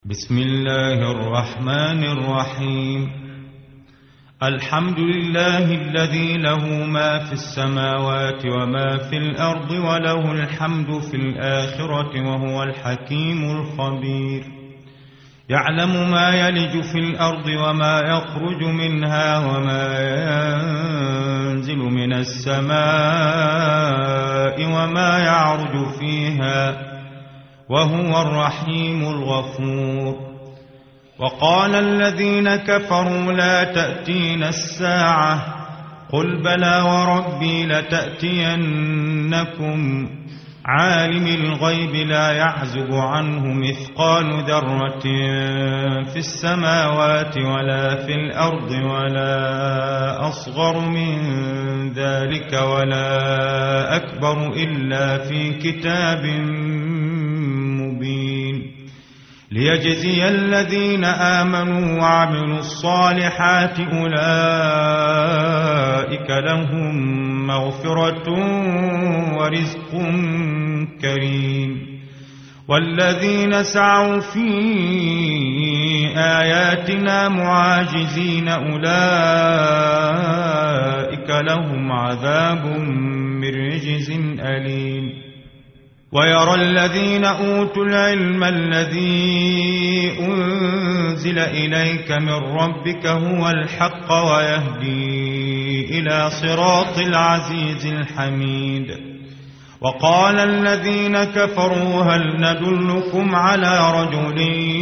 بسم الله الرحمن الرحيم. الحمد لله الذي له ما في السماوات وما في الأرض وله الحمد في الآخرة وهو الحكيم الخبير. يعلم ما يلج في الأرض وما يخرج منها وما ينزل من السماء وما يعرج فيها وهو الرحيم الغفور. وقال الذين كفروا لا تأتينا الساعة قل بلى وربي لتأتينكم عالم الغيب لا يعزب عنه مثقال ذرة في السماوات ولا في الأرض ولا أصغر من ذلك ولا أكبر إلا في كتاب مبين ليجزي الذين آمنوا وعملوا الصالحات أولئك لهم مغفرة ورزق كريم. والذين سعوا في آياتنا معاجزين أولئك لهم عذاب من رجز أليم. ويرى الذين أوتوا العلم الذي أنزل إليك من ربك هو الحق ويهدي إلى صراط العزيز الحميد. وقال الذين كفروا هل ندلكم على رجل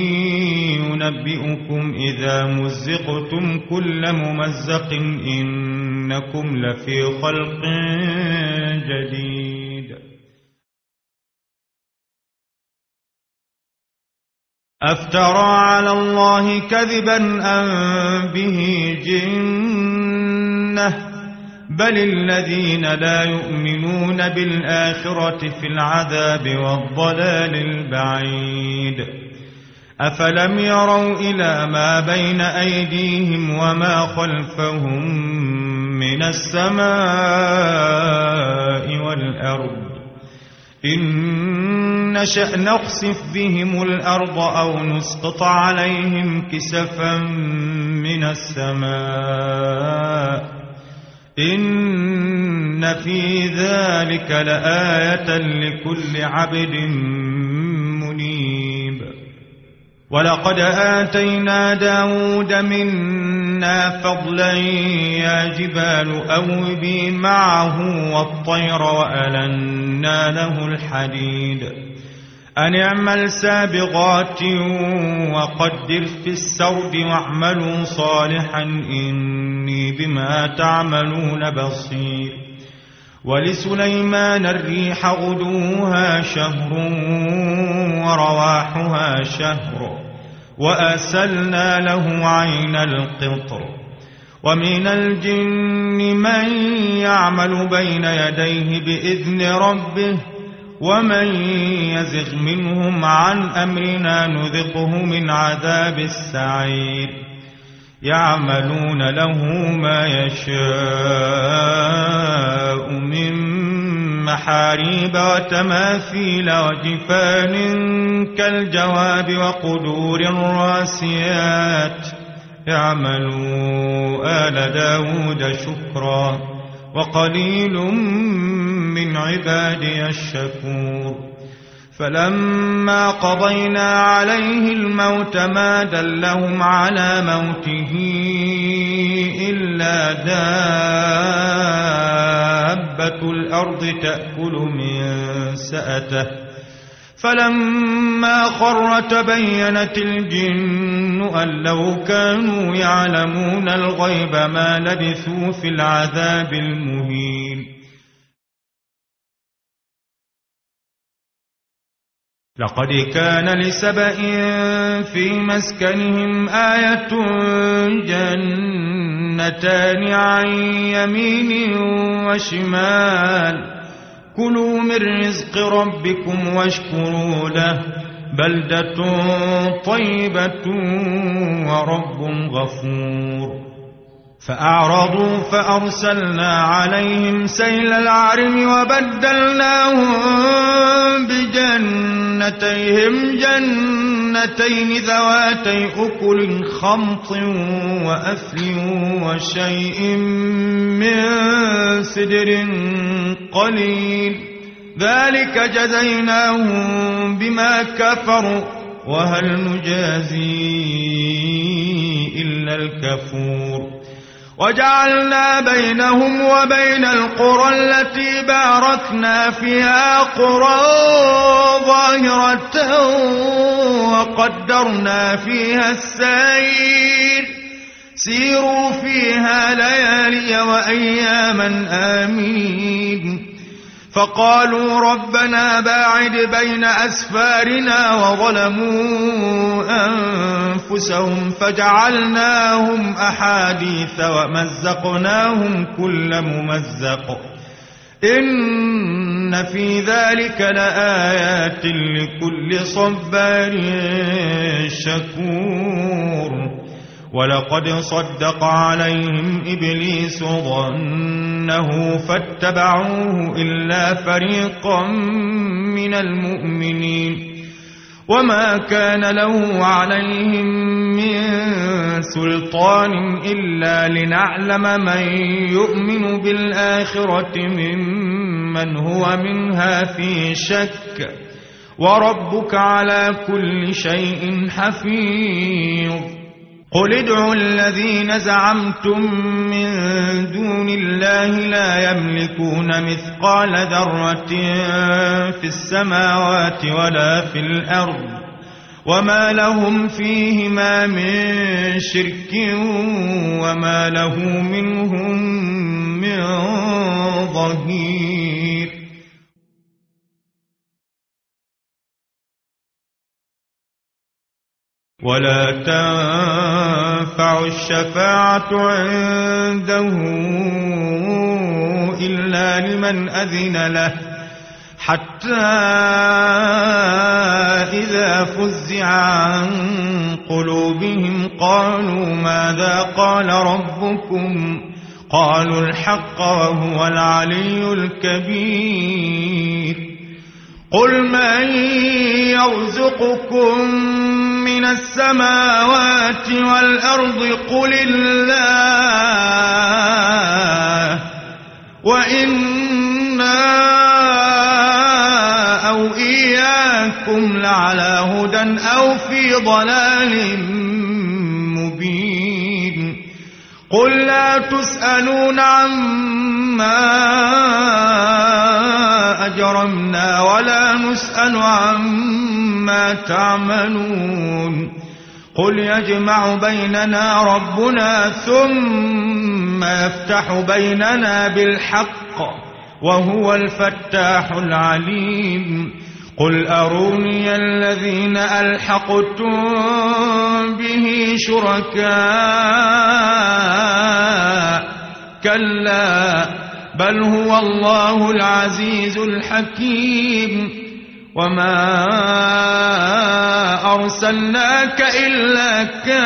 ينبئكم إذا مزقتم كل ممزق إنكم لفي خلق جديد. أفترى على الله كذبا أم به جنة بل الذين لا يؤمنون بالآخرة في العذاب والضلال البعيد. أفلم يروا إلى ما بين أيديهم وما خلفهم من السماء والأرض إن نشأ نخسف بهم الأرض أو نسقط عليهم كسفا من السماء إن في ذلك لآية لكل عبد منيب. ولقد آتينا داود منا فضلا يا جبال أوبي معه والطير وألنا له الحديد أن اعمل سابغات وقدر في السرد واعملوا صالحا إني بما تعملون بصير. ولسليمان الريح غدوها شهر ورواحها شهر وأسلنا له عين القطر. ومن الجن من يعمل بين يديه بإذن ربه ومن يزغ منهم عن أمرنا نذقه من عذاب السعير. يعملون له ما يشاء من محاريب وتماثيل وجفان كالجواب وقدور الراسيات. اعملوا آل داود شكرا وقليل من عبادي الشكور. فلما قضينا عليه الموت ما دلهم على موته إلا دابة الأرض تأكل من سأته فلما خر تبينت الجن أن لو كانوا يعلمون الغيب ما لبثوا في العذاب المهين. لقد كان لسبإ في مسكنهم آية جنتان عن يمين وشمال كلوا من رزق ربكم واشكروا له بلدة طيبة ورب غفور. فأعرضوا فأرسلنا عليهم سيل العرم وبدلناهم بجنتيهم جنتين ذواتي أكل خمط وأثل وشيء من سدر قليل ذلك جزيناهم بما كفروا وهل نجازي إلا الكفور وجعلنا بينهم وبين القرى التي باركنا فيها قرى ظاهرة وقدرنا فيها السير سيروا فيها ليالي وأياما آمين فقالوا ربنا باعد بين أسفارنا وظلموا أنفسهم فجعلناهم أحاديث ومزقناهم كل ممزق إن في ذلك لآيات لكل صبار شكور ولقد صدق عليهم إبليس ظنه فاتبعوه إلا فريقا من المؤمنين وما كان له عليهم من سلطان إلا لنعلم من يؤمن بالآخرة ممن هو منها في شك وربك على كل شيء حفيظ قل ادعوا الذين زعمتم من دون الله لا يملكون مثقال ذرة في السماوات ولا في الأرض وما لهم فيهما من شرك وما له منهم من ظهير ولا تنفع الشفاعة عنده إلا لمن أذن له حتى إذا فزع عن قلوبهم قالوا ماذا قال ربكم قالوا الحق وهو العلي الكبير قل من يرزقكم من السماوات والأرض قل الله وإنا أو إياكم لعلى هدى أو في ضلال مبين قل لا تسألون عما أجرمنا ولا نسأل عما تعملون قل يجمع بيننا ربنا ثم يفتح بيننا بالحق وهو الفتاح العليم قل أروني الذين ألحقتم به شركاء كلا بل هو الله العزيز الحكيم وما أرسلناك إلا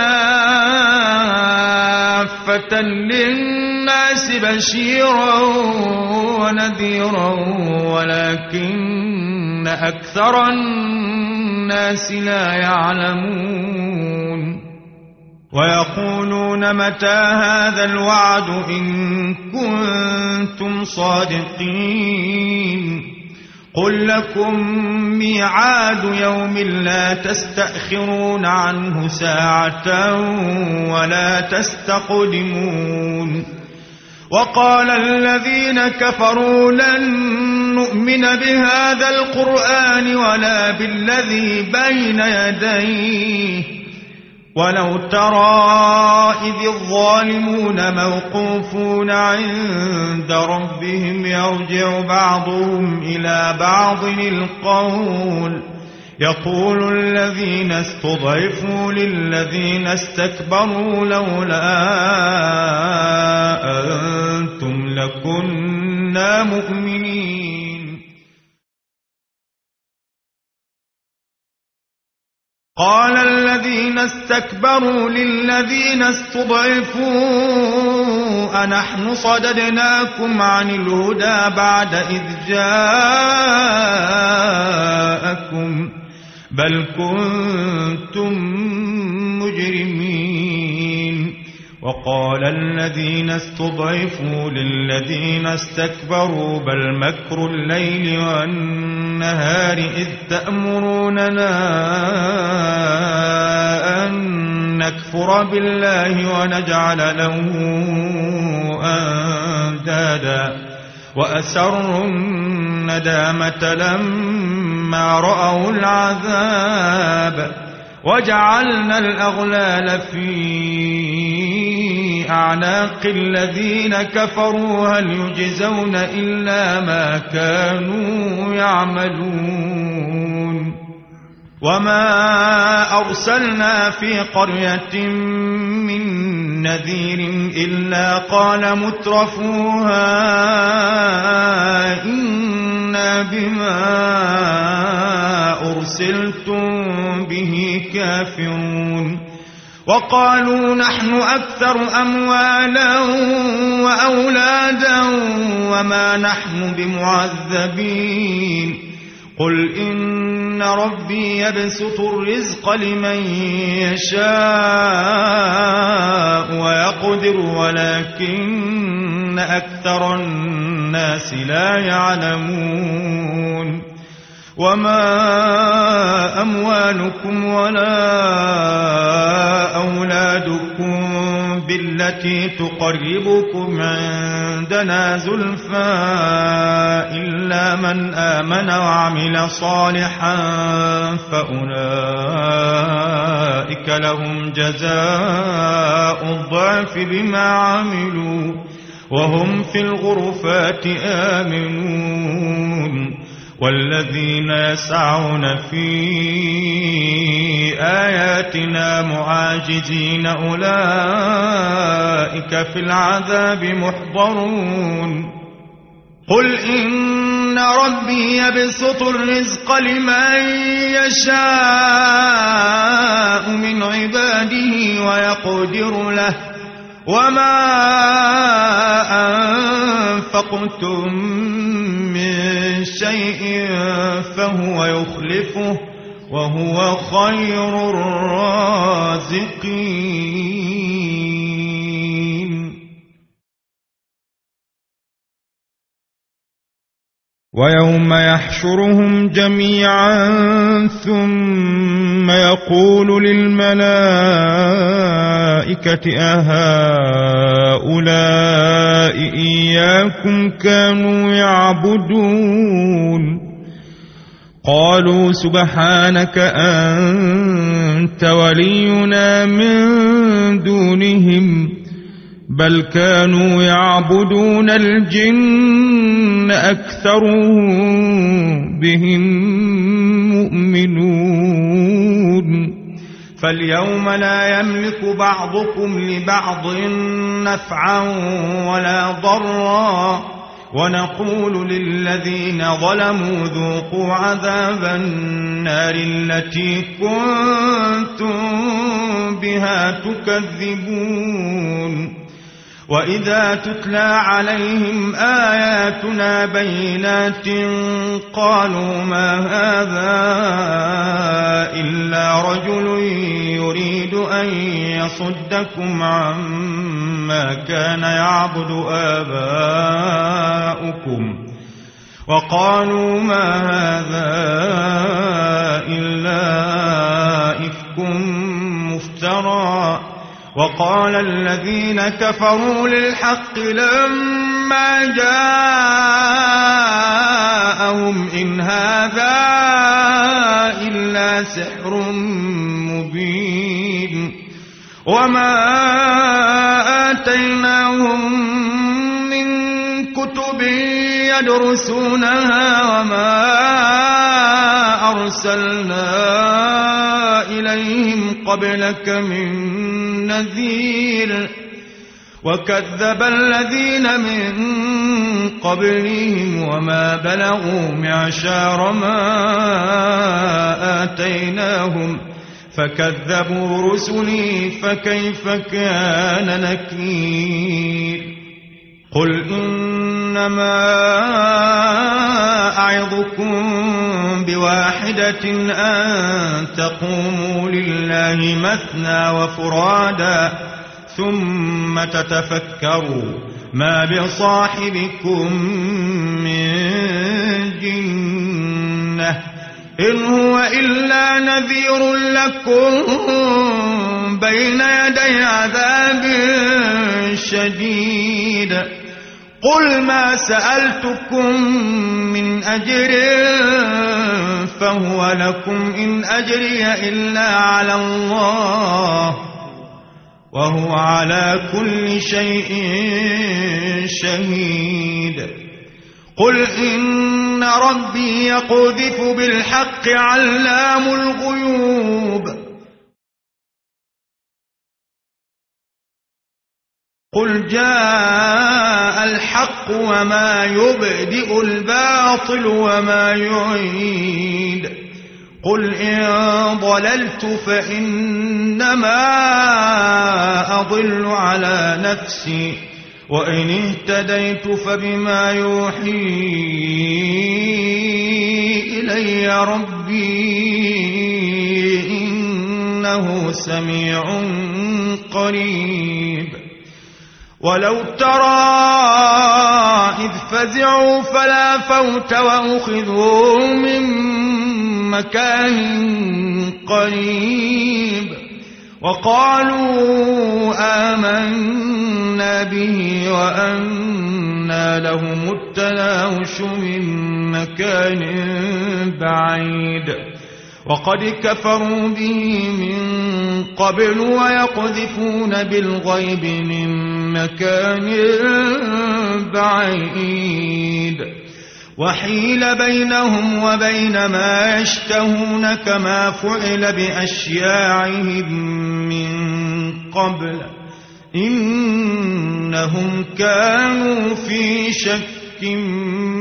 كافة للناس بشيرا ونذيرا ولكن أكثر الناس لا يعلمون ويقولون متى هذا الوعد إن كنتم صادقين قل لكم ميعاد يوم لا تستأخرون عنه ساعة ولا تستقدمون وقال الذين كفروا لن نؤمن بهذا القرآن ولا بالذي بين يديه ولو ترى إذ الظالمون موقوفون عند ربهم يرجع بعضهم إلى بعض القول يقول الذين استضعفوا للذين استكبروا لولا أنتم لكنا مؤمنين قال الذين استكبروا للذين استضعفوا أنحن صددناكم عن الهدى بعد إذ جاءكم بل كنتم مجرمين وقال الذين استضعفوا للذين استكبروا بل مكر الليل والنهار إذ تأمروننا أن نكفر بالله ونجعل له أندادا وأسروا الندامة لما رأوا العذاب وجعلنا الأغلال في أعناق الذين كفروا هل يجزون إلا ما كانوا يعملون وما أرسلنا في قرية من نذير إلا قال مترفوها إنا بما أرسلتم به كافرون وقالوا نحن أكثر أموالا وأولادا وما نحن بمعذبين قل إن ربي يبسط الرزق لمن يشاء ويقدر ولكن أكثر الناس لا يعلمون وما أموالكم ولا أولادكم بالتي تقربكم عندنا زلفى إلا من آمن وعمل صالحا فأولئك لهم جزاء الضعف بما عملوا وهم في الغرفات آمنون والذين يسعون في آياتنا معاجزين أولئك في العذاب محضرون قل إن ربي يبسط الرزق لمن يشاء من عباده ويقدر له وما أنفقتم من شيء فهو يخلفه وهو خير الرازقين ويوم يحشرهم جميعا ثم يقول للملائكة أهؤلاء إياكم كانوا يعبدون قالوا سبحانك أنت ولينا من دونهم بل كانوا يعبدون الجن أكثرهم بهم مؤمنون فاليوم لا يملك بعضكم لبعض نفعا ولا ضرا ونقول للذين ظلموا ذوقوا عذاب النار التي كنتم بها تكذبون وإذا تتلى عليهم آياتنا بينات قالوا ما هذا إلا رجل يريد أن يصدكم عما كان يعبد آباؤكم وقالوا ما هذا إلا إفك مفترى وقال الذين كفروا للحق لما جاءهم إن هذا إلا سحر مبين وما آتيناهم من كتب يدرسونها وما أرسلنا إليهم قبلك من نذير وكذب الذين من قبلهم وما بلغوا معشار ما آتيناهم فكذبوا رسلي فكيف كان نكير قل إن إنما أعظكم بواحدة أن تقوموا لله مثنى وفرادا ثم تتفكروا ما بصاحبكم من جنة إن هو إلا نذير لكم بين يدي عذاب شديد قل ما سألتكم من أجر فهو لكم إن أجري إلا على الله وهو على كل شيء شهيد قل إن ربي يقذف بالحق علام الغيوب قل جاء الحق وما يبدئ الباطل وما يعيد قل إن ضللت فإنما أضل على نفسي وإن اهتديت فبما يوحي إلي ربي إنه سميع قريب ولو ترى إذ فزعوا فلا فوت وأخذوا من مكان قريب وقالوا آمنا به وأنى لهم التناوش من مكان بعيد وقد كفروا به من قبل ويقذفون بالغيب من مكان بعيد وحيل بينهم وبين ما يشتهون كما فعل بأشياعهم من قبل إنهم كانوا في شك